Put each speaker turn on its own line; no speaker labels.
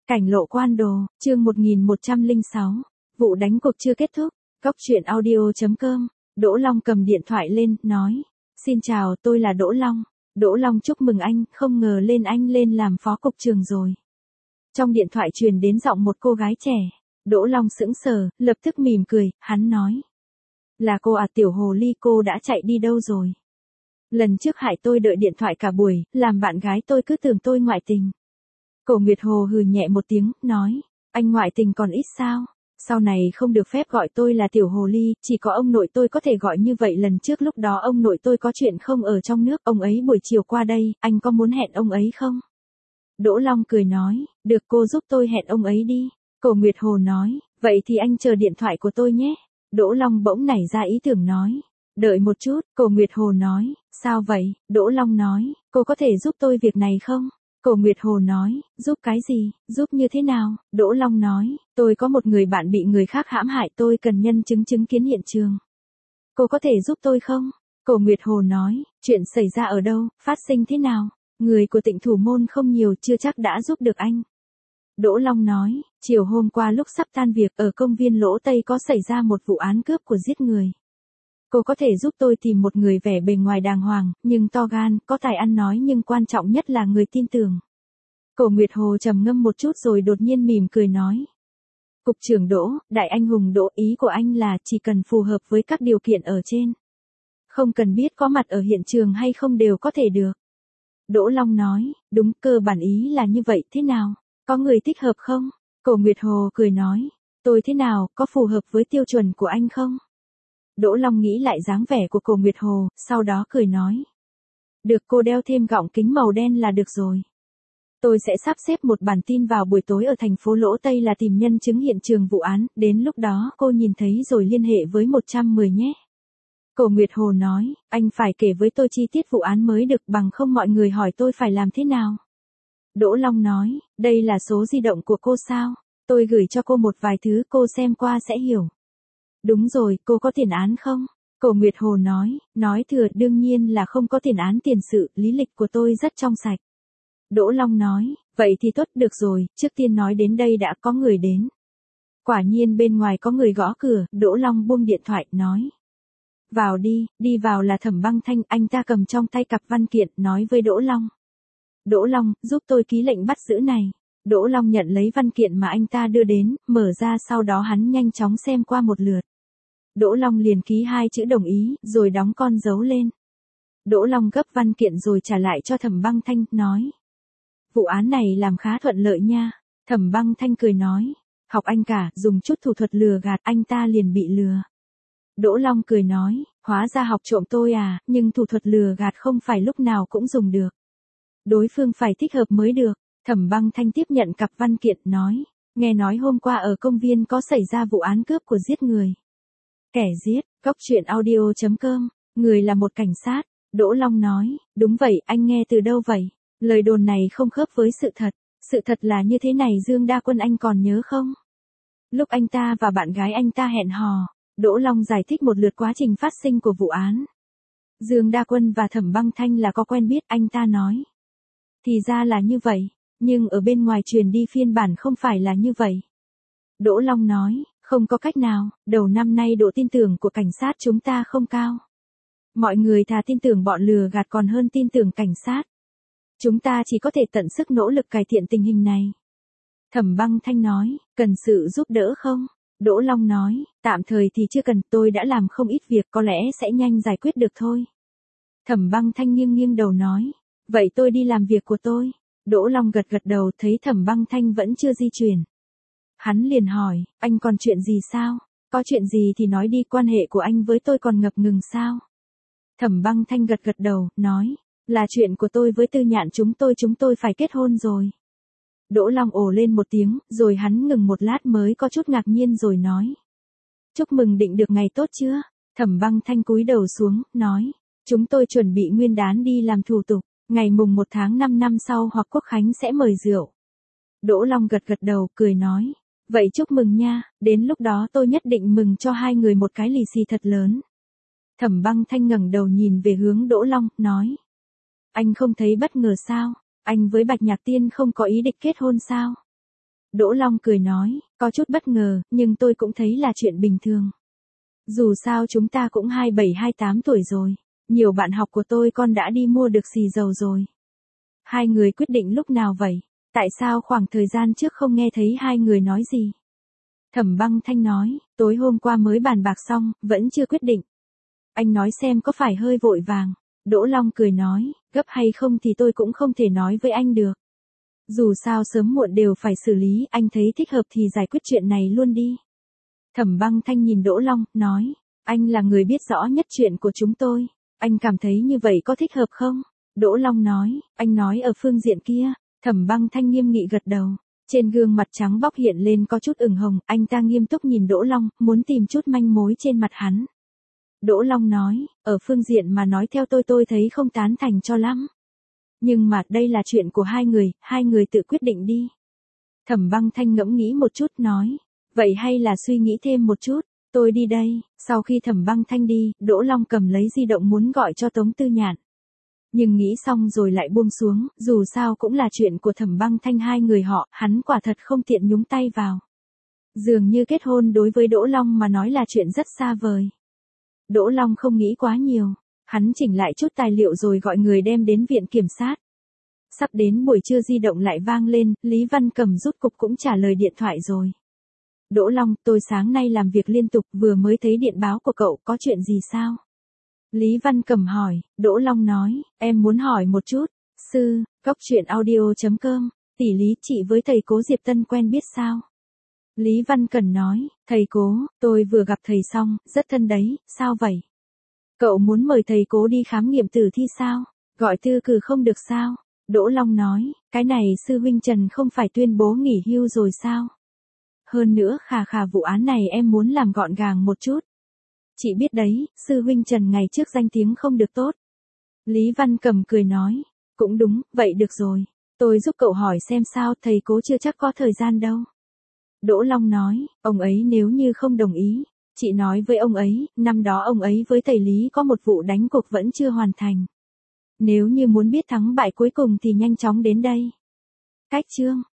Cảnh lộ quan đồ, chương 1106. Vụ đánh cuộc chưa kết thúc. Góc truyện audio.com. Đỗ Long cầm điện thoại lên, nói. Xin chào, tôi là Đỗ Long. Đỗ Long chúc mừng anh, không ngờ anh lên làm phó cục trưởng rồi. Trong điện thoại truyền đến giọng một cô gái trẻ. Đỗ Long sững sờ, lập tức mỉm cười, hắn nói. Là cô à, tiểu hồ ly, cô đã chạy đi đâu rồi? Lần trước hại tôi đợi điện thoại cả buổi, làm bạn gái tôi cứ tưởng tôi ngoại tình. Cổ Nguyệt Hồ hừ nhẹ một tiếng, nói, anh ngoại tình còn ít sao? Sau này không được phép gọi tôi là tiểu hồ ly, chỉ có ông nội tôi có thể gọi như vậy. Lần trước lúc đó ông nội tôi có chuyện không ở trong nước, ông ấy buổi chiều qua đây, anh có muốn hẹn ông ấy không? Đỗ Long cười nói, được, cô giúp tôi hẹn ông ấy đi. Cổ Nguyệt Hồ nói, vậy thì anh chờ điện thoại của tôi nhé. Đỗ Long bỗng nảy ra ý tưởng nói, đợi một chút. Cổ Nguyệt Hồ nói, sao vậy? Đỗ Long nói, cô có thể giúp tôi việc này không? Cổ Nguyệt Hồ nói, giúp cái gì, giúp như thế nào? Đỗ Long nói, tôi có một người bạn bị người khác hãm hại, tôi cần nhân chứng chứng kiến hiện trường. Cô có thể giúp tôi không? Cổ Nguyệt Hồ nói, chuyện xảy ra ở đâu, phát sinh thế nào? Người của Tịnh Thủ Môn không nhiều, chưa chắc đã giúp được anh. Đỗ Long nói, chiều hôm qua lúc sắp tan việc ở công viên Lỗ Tây có xảy ra một vụ án cướp của giết người. Cô có thể giúp tôi tìm một người vẻ bề ngoài đàng hoàng, nhưng to gan, có tài ăn nói, nhưng quan trọng nhất là người tin tưởng. Cổ Nguyệt Hồ trầm ngâm một chút rồi đột nhiên mỉm cười nói. Cục trưởng Đỗ, đại anh hùng Đỗ, ý của anh là chỉ cần phù hợp với các điều kiện ở trên. Không cần biết có mặt ở hiện trường hay không đều có thể được. Đỗ Long nói, đúng, cơ bản ý là như vậy, thế nào? Có người thích hợp không? Cổ Nguyệt Hồ cười nói, tôi thế nào, có phù hợp với tiêu chuẩn của anh không? Đỗ Long nghĩ lại dáng vẻ của Cổ Nguyệt Hồ, sau đó cười nói. Được, cô đeo thêm gọng kính màu đen là được rồi. Tôi sẽ sắp xếp một bản tin vào buổi tối ở thành phố Lỗ Tây là tìm nhân chứng hiện trường vụ án, đến lúc đó cô nhìn thấy rồi liên hệ với 110 nhé. Cổ Nguyệt Hồ nói, anh phải kể với tôi chi tiết vụ án mới được, bằng không mọi người hỏi tôi phải làm thế nào. Đỗ Long nói, đây là số di động của cô sao? Tôi gửi cho cô một vài thứ, cô xem qua sẽ hiểu. Đúng rồi, cô có tiền án không? Cổ Nguyệt Hồ nói thừa, đương nhiên là không có tiền án tiền sự, lý lịch của tôi rất trong sạch. Đỗ Long nói, vậy thì tốt, được rồi, trước tiên nói đến đây đã có người đến. Quả nhiên bên ngoài có người gõ cửa, Đỗ Long buông điện thoại, nói. Vào đi, đi vào là Thẩm Băng Thanh, anh ta cầm trong tay cặp văn kiện, nói với Đỗ Long. Đỗ Long, giúp tôi ký lệnh bắt giữ này. Đỗ Long nhận lấy văn kiện mà anh ta đưa đến, mở ra, sau đó hắn nhanh chóng xem qua một lượt. Đỗ Long liền ký 2 chữ đồng ý, rồi đóng con dấu lên. Đỗ Long gấp văn kiện rồi trả lại cho Thẩm Băng Thanh, nói. Vụ án này làm khá thuận lợi nha. Thẩm Băng Thanh cười nói. Học anh cả, dùng chút thủ thuật lừa gạt, anh ta liền bị lừa. Đỗ Long cười nói, hóa ra học trộm tôi à, nhưng thủ thuật lừa gạt không phải lúc nào cũng dùng được. Đối phương phải thích hợp mới được. Thẩm Băng Thanh tiếp nhận cặp văn kiện, nói. Nghe nói hôm qua ở công viên có xảy ra vụ án cướp của giết người. Kẻ giết, góc truyện audio.com, người là một cảnh sát. Đỗ Long nói, đúng vậy, anh nghe từ đâu vậy? Lời đồn này không khớp với sự thật. Sự thật là như thế này, Dương Đa Quân anh còn nhớ không? Lúc anh ta và bạn gái anh ta hẹn hò, Đỗ Long giải thích một lượt quá trình phát sinh của vụ án. Dương Đa Quân và Thẩm Băng Thanh là có quen biết, anh ta nói. Thì ra là như vậy, nhưng ở bên ngoài truyền đi phiên bản không phải là như vậy. Đỗ Long nói, không có cách nào, đầu năm nay độ tin tưởng của cảnh sát chúng ta không cao. Mọi người thà tin tưởng bọn lừa gạt còn hơn tin tưởng cảnh sát. Chúng ta chỉ có thể tận sức nỗ lực cải thiện tình hình này. Thẩm Băng Thanh nói, cần sự giúp đỡ không? Đỗ Long nói, tạm thời thì chưa cần, tôi đã làm không ít việc, có lẽ sẽ nhanh giải quyết được thôi. Thẩm Băng Thanh nghiêng đầu nói, vậy tôi đi làm việc của tôi. Đỗ Long gật đầu, thấy Thẩm Băng Thanh vẫn chưa di chuyển. Hắn liền hỏi, anh còn chuyện gì sao? Có chuyện gì thì nói đi, quan hệ của anh với tôi còn ngập ngừng sao? Thẩm Băng Thanh gật đầu, nói, là chuyện của tôi với Tư Nhạn, chúng tôi phải kết hôn rồi. Đỗ Long ồ lên một tiếng, rồi hắn ngừng một lát mới có chút ngạc nhiên rồi nói. Chúc mừng, định được ngày tốt chưa? Thẩm Băng Thanh cúi đầu xuống, nói, chúng tôi chuẩn bị nguyên đán đi làm thủ tục, ngày mùng 1 tháng 5 năm sau hoặc Quốc Khánh sẽ mời rượu. Đỗ Long gật đầu, cười nói, vậy chúc mừng nha, đến lúc đó tôi nhất định mừng cho hai người một cái lì xì thật lớn. Thẩm Băng Thanh ngẩng đầu nhìn về hướng Đỗ Long, nói. Anh không thấy bất ngờ sao? Anh với Bạch Nhạc Tiên không có ý định kết hôn sao? Đỗ Long cười nói, có chút bất ngờ, nhưng tôi cũng thấy là chuyện bình thường. Dù sao chúng ta cũng 27-28 tuổi rồi. Nhiều bạn học của tôi con đã đi mua được xì dầu rồi. Hai người quyết định lúc nào vậy? Tại sao khoảng thời gian trước không nghe thấy hai người nói gì? Thẩm Băng Thanh nói, tối hôm qua mới bàn bạc xong, vẫn chưa quyết định. Anh nói xem có phải hơi vội vàng. Đỗ Long cười nói, gấp hay không thì tôi cũng không thể nói với anh được. Dù sao sớm muộn đều phải xử lý, anh thấy thích hợp thì giải quyết chuyện này luôn đi. Thẩm Băng Thanh nhìn Đỗ Long, nói, anh là người biết rõ nhất chuyện của chúng tôi. Anh cảm thấy như vậy có thích hợp không? Đỗ Long nói, anh nói ở phương diện kia. Thẩm Băng Thanh nghiêm nghị gật đầu. Trên gương mặt trắng bóc hiện lên có chút ửng hồng, anh ta nghiêm túc nhìn Đỗ Long, muốn tìm chút manh mối trên mặt hắn. Đỗ Long nói, ở phương diện mà nói theo tôi thấy không tán thành cho lắm. Nhưng mà đây là chuyện của hai người tự quyết định đi. Thẩm Băng Thanh ngẫm nghĩ một chút nói, vậy hay là suy nghĩ thêm một chút, tôi đi đây. Sau khi Thẩm Băng Thanh đi, Đỗ Long cầm lấy di động muốn gọi cho Tống Tư Nhạn. Nhưng nghĩ xong rồi lại buông xuống, dù sao cũng là chuyện của Thẩm Băng Thanh hai người họ, hắn quả thật không tiện nhúng tay vào. Dường như kết hôn đối với Đỗ Long mà nói là chuyện rất xa vời. Đỗ Long không nghĩ quá nhiều, hắn chỉnh lại chút tài liệu rồi gọi người đem đến viện kiểm sát. Sắp đến buổi trưa di động lại vang lên, Lý Văn Cẩm rút cục cũng trả lời điện thoại rồi. Đỗ Long, tôi sáng nay làm việc liên tục, vừa mới thấy điện báo của cậu, có chuyện gì sao? Lý Văn Cẩm hỏi, Đỗ Long nói, em muốn hỏi một chút. Sư, Cóc Truyện Audio.com, tỷ Lý, chị với thầy Cố Diệp Tân quen biết sao? Lý Văn Cẩm nói, thầy Cố, tôi vừa gặp thầy xong, rất thân đấy, sao vậy? Cậu muốn mời thầy Cố đi khám nghiệm tử thi sao? Gọi thư cử không được sao? Đỗ Long nói, cái này sư huynh Trần không phải tuyên bố nghỉ hưu rồi sao? Hơn nữa khà vụ án này em muốn làm gọn gàng một chút. Chị biết đấy, sư huynh Trần ngày trước danh tiếng không được tốt. Lý Văn Cẩm cười nói, cũng đúng, vậy được rồi. Tôi giúp cậu hỏi xem sao, thầy Cố chưa chắc có thời gian đâu. Đỗ Long nói, ông ấy nếu như không đồng ý, chị nói với ông ấy, năm đó ông ấy với thầy Lý có một vụ đánh cuộc vẫn chưa hoàn thành. Nếu như muốn biết thắng bại cuối cùng thì nhanh chóng đến đây. Cách chương